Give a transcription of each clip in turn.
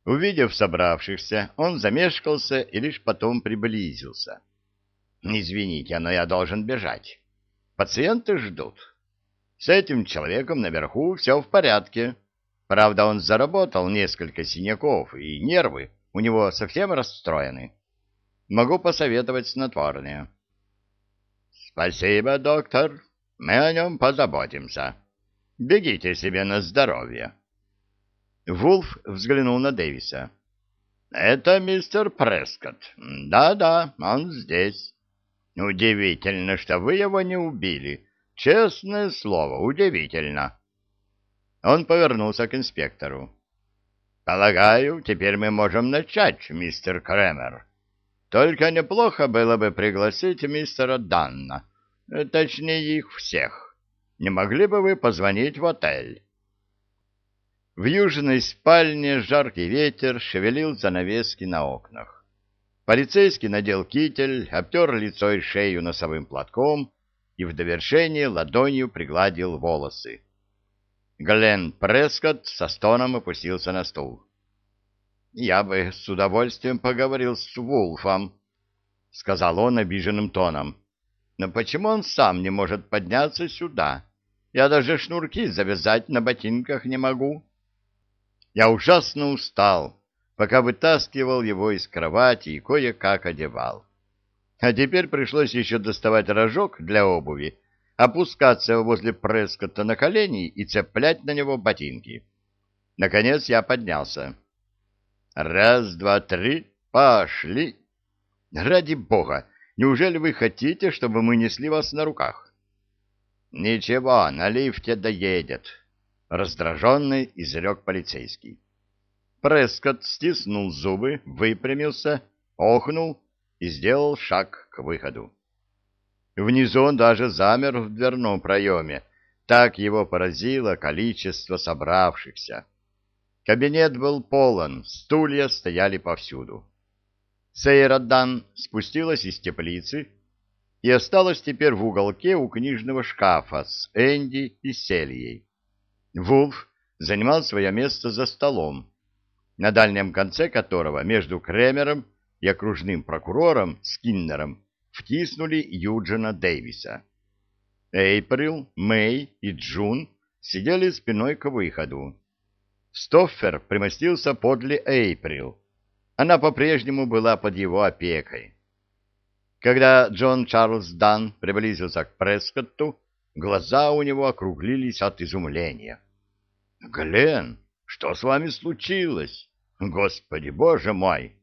Увидев собравшихся, он замешкался и лишь потом приблизился. «Извините, но я должен бежать. Пациенты ждут. С этим человеком наверху все в порядке. Правда, он заработал несколько синяков, и нервы у него совсем расстроены. Могу посоветовать снотворное». «Спасибо, доктор. Мы о нем позаботимся. Бегите себе на здоровье». Вулф взглянул на Дэвиса. «Это мистер Прескотт. Да-да, он здесь. Удивительно, что вы его не убили. Честное слово, удивительно». Он повернулся к инспектору. «Полагаю, теперь мы можем начать, мистер Кремер. Только неплохо было бы пригласить мистера Данна, точнее их всех. Не могли бы вы позвонить в отель?» В южной спальне жаркий ветер шевелил занавески на окнах. Полицейский надел китель, обтер лицо и шею носовым платком и в довершение ладонью пригладил волосы. Гленн Прескотт со стоном опустился на стул. «Я бы с удовольствием поговорил с Вулфом», — сказал он обиженным тоном. «Но почему он сам не может подняться сюда? Я даже шнурки завязать на ботинках не могу». Я ужасно устал, пока вытаскивал его из кровати и кое-как одевал. А теперь пришлось еще доставать рожок для обуви, опускаться возле Прескотта на колени и цеплять на него ботинки. Наконец я поднялся. «Раз, два, три, пошли!» «Ради бога, неужели вы хотите, чтобы мы несли вас на руках?» «Ничего, на лифте доедет», — раздраженный изрек полицейский. Прескотт стиснул зубы, выпрямился, охнул и сделал шаг к выходу. Внизу он даже замер в дверном проеме, так его поразило количество собравшихся. Кабинет был полон, стулья стояли повсюду. Сейра Дан спустилась из теплицы и осталась теперь в уголке у книжного шкафа с Энди и Сельей. Вулф занимал свое место за столом, на дальнем конце которого между Кремером и окружным прокурором Скиннером втиснули Юджина Дэвиса. Эйприл, Мэй и Джун сидели спиной к выходу. Стоффер примостился подле Эйприл. Она по-прежнему была под его опекой. Когда Джон Чарльз Дан приблизился к Прескотту, глаза у него округлились от изумления. «Гленн, что с вами случилось? Господи, боже мой!»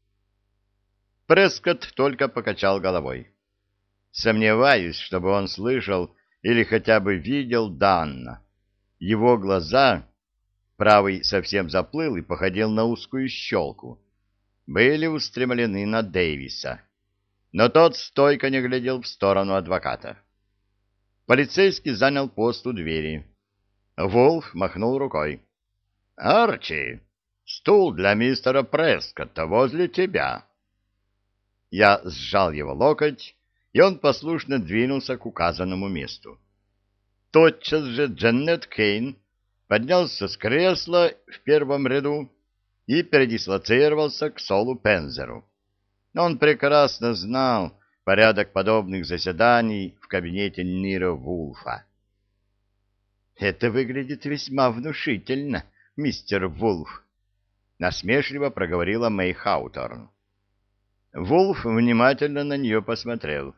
Прескотт только покачал головой. Сомневаюсь, чтобы он слышал или хотя бы видел Данна. Его глаза, правый совсем заплыл и походил на узкую щелку, были устремлены на Дэвиса. Но тот стойко не глядел в сторону адвоката. Полицейский занял пост у двери. Вулф махнул рукой. «Арчи, стул для мистера Прескотта возле тебя». Я сжал его локоть, и он послушно двинулся к указанному месту. Тотчас же Джанет Кейн поднялся с кресла в первом ряду и передислоцировался к Солу Пензеру. Он прекрасно знал порядок подобных заседаний в кабинете Ниро Вулфа. «Это выглядит весьма внушительно, мистер Вулф», — насмешливо проговорила Мэй Хауторн. Вулф внимательно на нее посмотрел.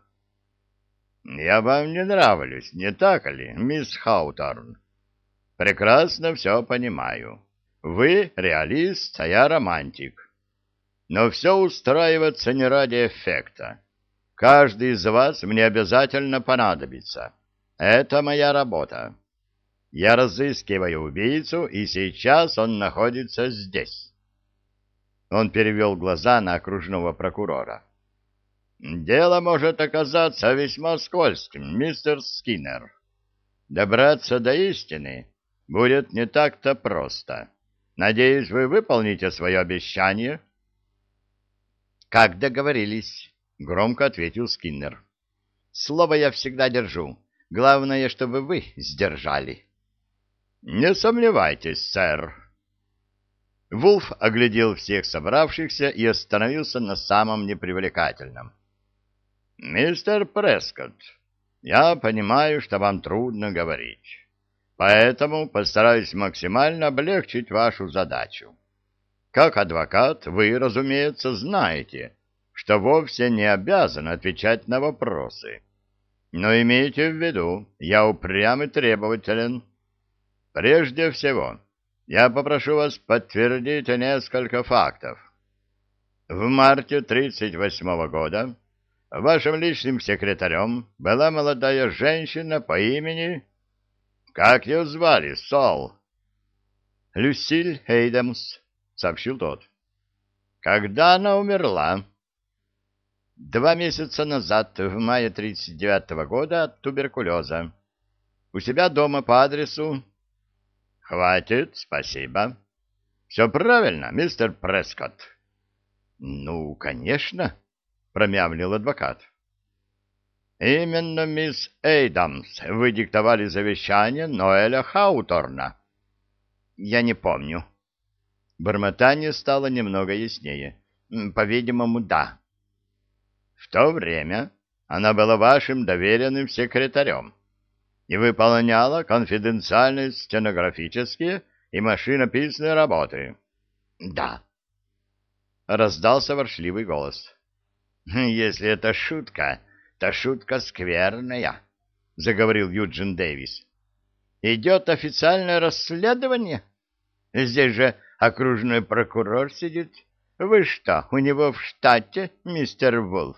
«Я вам не нравлюсь, не так ли, мисс Хауторн? Прекрасно все понимаю. Вы реалист, а я романтик. Но все устраивается не ради эффекта. Каждый из вас мне обязательно понадобится. Это моя работа. Я разыскиваю убийцу, и сейчас он находится здесь». Он перевел глаза на окружного прокурора. «Дело может оказаться весьма скользким, мистер Скиннер. Добраться до истины будет не так-то просто. Надеюсь, вы выполните свое обещание». «Как договорились», — громко ответил Скиннер. «Слово я всегда держу. Главное, чтобы вы сдержали». «Не сомневайтесь, сэр». Вулф оглядел всех собравшихся и остановился на самом непривлекательном. «Мистер Прескотт, я понимаю, что вам трудно говорить, поэтому постараюсь максимально облегчить вашу задачу. Как адвокат вы, разумеется, знаете, что вовсе не обязан отвечать на вопросы. Но имейте в виду, я упрям и требователен. Прежде всего, я попрошу вас подтвердить несколько фактов. В марте 1938 года вашим личным секретарем была молодая женщина по имени... Как ее звали, Сол? Люсиль Хейдемс, сообщил тот. Когда она умерла? 2 месяца назад, в мае 1939 года, от туберкулеза. У себя дома по адресу... Хватит, спасибо. Все правильно, мистер Прескотт. Ну, конечно, промямлил адвокат. Именно, мисс Эйдамс, вы диктовали завещание Ноэля Хауторна. Я не помню. Бормотание стало немного яснее. По-видимому, да. В то время она была вашим доверенным секретарем и выполняла конфиденциальные стенографические и машинописные работы. Да. Раздался ворчливый голос. Если это шутка, то шутка скверная, заговорил Юджин Дэвис. Идет официальное расследование? Здесь же окружной прокурор сидит. Вы что, у него в штате, мистер Вулф?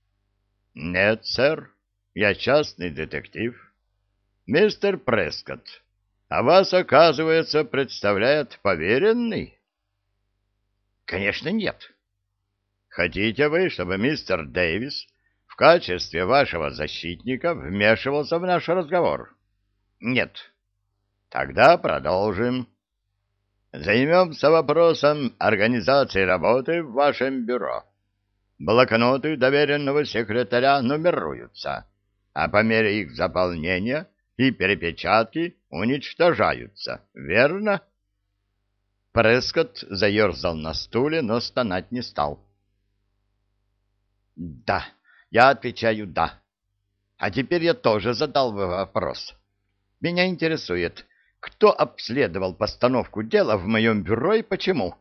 Нет, сэр, я частный детектив. Мистер Прескотт, а вас, оказывается, представляет поверенный? Конечно, нет. Хотите вы, чтобы мистер Дэвис в качестве вашего защитника вмешивался в наш разговор? Нет. Тогда продолжим. Займемся вопросом организации работы в вашем бюро. Блокноты доверенного секретаря нумеруются, а по мере их заполнения и перепечатки уничтожаются, верно? Прескотт заерзал на стуле, но стонать не стал. Да, я отвечаю «да». А теперь я тоже задал бы вопрос. Меня интересует, кто обследовал постановку дела в моем бюро и почему?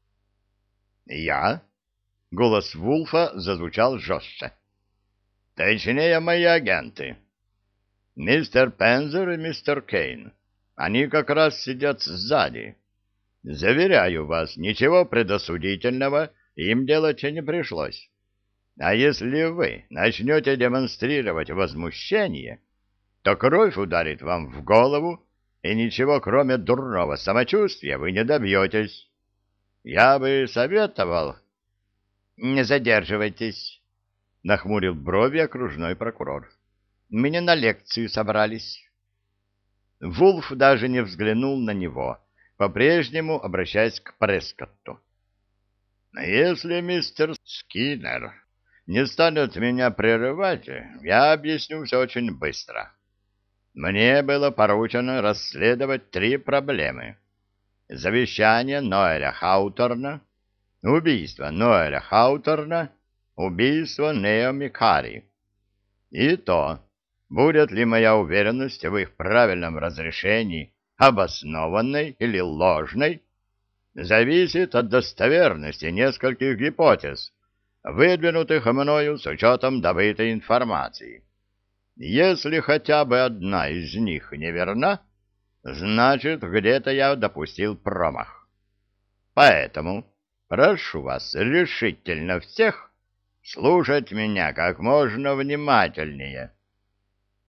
Я. Голос Вулфа зазвучал жестче. Точнее, мои агенты. Мистер Пензер и мистер Кейн. Они как раз сидят сзади. Заверяю вас, ничего предосудительного им делать не пришлось. А если вы начнете демонстрировать возмущение, то кровь ударит вам в голову, и ничего, кроме дурного самочувствия, вы не добьетесь. Я бы советовал... — Не задерживайтесь, — нахмурил брови окружной прокурор. — Мы не на лекцию собрались. Вулф даже не взглянул на него, по-прежнему обращаясь к Прескотту. — Если мистер Скиннер не станет меня прерывать, я объясню все очень быстро. Мне было поручено расследовать 3 проблемы. Завещание Ноэля Хауторна, убийство Ноэля Хауторна, убийство Неоми Карри. И то, будет ли моя уверенность в их правильном разрешении обоснованной или ложной, зависит от достоверности нескольких гипотез, выдвинутых мною с учетом добытой информации. Если хотя бы одна из них неверна, значит, где-то я допустил промах. Поэтому прошу вас решительно всех слушать меня как можно внимательнее